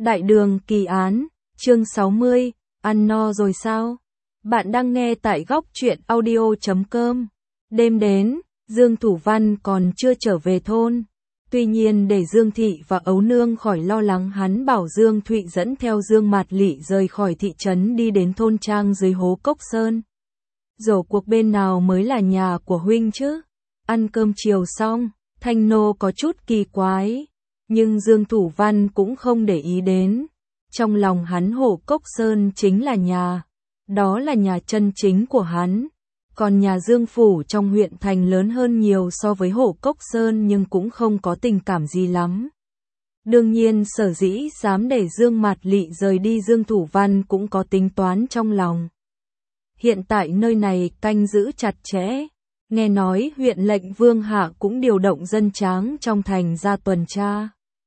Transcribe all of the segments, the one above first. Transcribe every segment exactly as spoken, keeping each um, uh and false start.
Đại đường kỳ án, chương sáu mươi, ăn no rồi sao? Bạn đang nghe tại góc truyện audio chấm com. Đêm đến, Dương Thủ Văn còn chưa trở về thôn. Tuy nhiên để Dương Thị và Ấu Nương khỏi lo lắng, hắn bảo Dương Thụy dẫn theo Dương Mạt Lị rời khỏi thị trấn đi đến thôn trang dưới hố Cốc Sơn. Rổ cuộc bên nào mới là nhà của huynh chứ? Ăn cơm chiều xong, Thanh Nô có chút kỳ quái. Nhưng Dương Thủ Văn cũng không để ý đến. Trong lòng hắn Hổ Cốc Sơn chính là nhà. Đó là nhà chân chính của hắn. Còn nhà Dương Phủ trong huyện thành lớn hơn nhiều so với Hổ Cốc Sơn nhưng cũng không có tình cảm gì lắm. Đương nhiên sở dĩ dám để Dương Mạt Lị rời đi, Dương Thủ Văn cũng có tính toán trong lòng. Hiện tại nơi này canh giữ chặt chẽ. Nghe nói huyện lệnh Vương Hạ cũng điều động dân tráng trong thành ra tuần tra.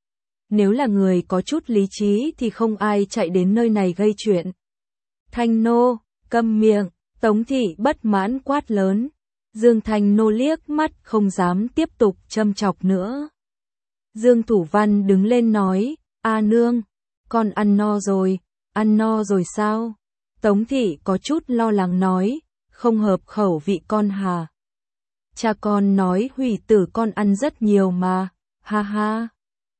Nếu là người có chút lý trí thì không ai chạy đến nơi này gây chuyện. Thanh Nô, câm miệng, Tống Thị bất mãn quát lớn. Dương Thanh Nô liếc mắt không dám tiếp tục châm chọc nữa. Dương Thủ Văn đứng lên nói, A nương, con ăn no rồi, ăn no rồi sao? Tống Thị có chút lo lắng nói, không hợp khẩu vị con hà. Cha con nói hủy tử con ăn rất nhiều mà, ha ha.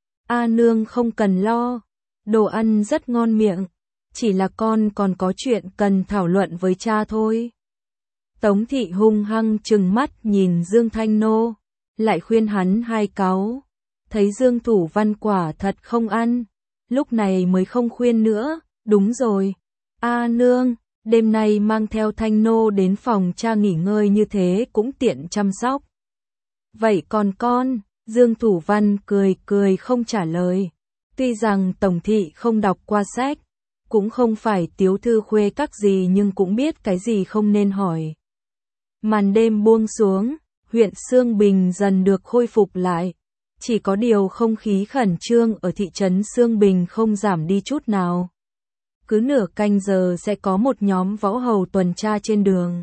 A nương không cần lo, đồ ăn rất ngon miệng, chỉ là con còn có chuyện cần thảo luận với cha thôi. Tống Thị hung hăng trừng mắt nhìn Dương Thanh Nô, lại khuyên hắn hai cáu. Thấy Dương Thủ Văn quả thật không ăn, lúc này mới không khuyên nữa, đúng rồi. A nương, đêm nay mang theo Thanh Nô đến phòng cha nghỉ ngơi, như thế cũng tiện chăm sóc. Vậy còn con? Dương Thủ Văn cười cười không trả lời. Tuy rằng Tổng Thị không đọc qua sách, cũng không phải tiếu thư khuê các gì, nhưng cũng biết cái gì không nên hỏi. Màn đêm buông xuống, huyện Xương Bình dần được khôi phục lại. Chỉ có điều không khí khẩn trương ở thị trấn Xương Bình không giảm đi chút nào. Cứ nửa canh giờ sẽ có một nhóm võ hầu tuần tra trên đường.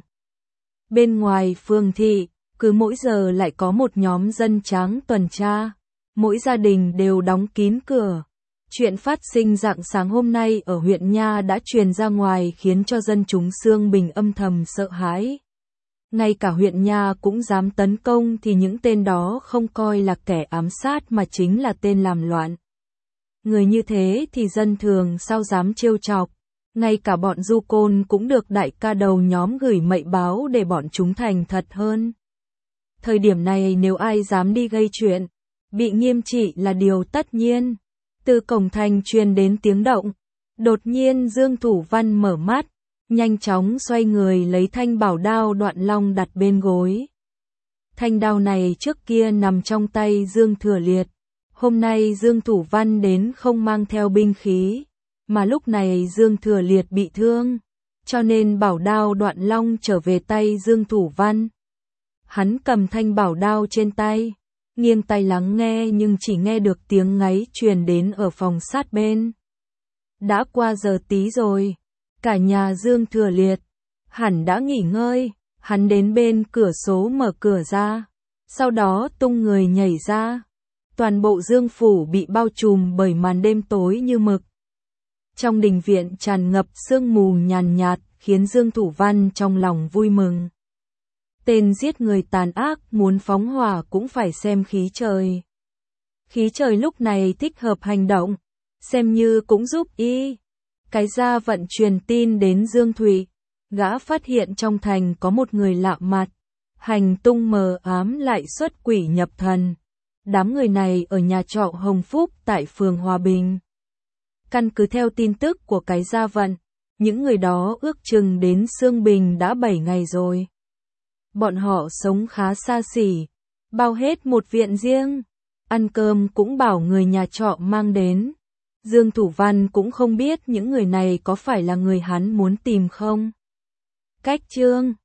Bên ngoài phường thị, cứ mỗi giờ lại có một nhóm dân tráng tuần tra. Mỗi gia đình đều đóng kín cửa. Chuyện phát sinh rạng sáng hôm nay ở huyện Nha đã truyền ra ngoài khiến cho dân chúng Xương Bình âm thầm sợ hãi. Ngay cả huyện Nha cũng dám tấn công thì những tên đó không coi là kẻ ám sát mà chính là tên làm loạn. Người như thế thì dân thường sao dám trêu chọc. Ngay cả bọn du côn cũng được đại ca đầu nhóm gửi mệnh báo để bọn chúng thành thật hơn. Thời điểm này nếu ai dám đi gây chuyện, bị nghiêm trị là điều tất nhiên. Từ cổng thành truyền đến tiếng động. Đột nhiên Dương Thủ Văn mở mắt, nhanh chóng xoay người lấy thanh bảo đao Đoạn Long đặt bên gối. Thanh đao này trước kia nằm trong tay Dương Thừa Liệt. Hôm nay Dương Thủ Văn đến không mang theo binh khí, mà lúc này Dương Thừa Liệt bị thương, cho nên bảo đao Đoạn Long trở về tay Dương Thủ Văn. Hắn cầm thanh bảo đao trên tay, nghiêng tai lắng nghe nhưng chỉ nghe được tiếng ngáy truyền đến ở phòng sát bên. Đã qua giờ tí rồi, cả nhà Dương Thừa Liệt hẳn đã nghỉ ngơi. Hắn đến bên cửa sổ mở cửa ra, sau đó tung người nhảy ra. Toàn bộ Dương Phủ bị bao trùm bởi màn đêm tối như mực. Trong đình viện tràn ngập sương mù nhàn nhạt, khiến Dương Thủ Văn trong lòng vui mừng. Tên giết người tàn ác muốn phóng hỏa cũng phải xem khí trời. Khí trời lúc này thích hợp hành động, xem như cũng giúp y. Cái gia vận truyền tin đến Dương Thụy, gã phát hiện trong thành có một người lạ mặt, hành tung mờ ám lại xuất quỷ nhập thần. Đám người này ở nhà trọ Hồng Phúc tại phường Hòa Bình. Căn cứ theo tin tức của cái gia vận, những người đó ước chừng đến Xương Bình đã bảy ngày rồi. Bọn họ sống khá xa xỉ, bao hết một viện riêng, ăn cơm cũng bảo người nhà trọ mang đến. Dương Thủ Văn cũng không biết những người này có phải là người hắn muốn tìm không. Cách chương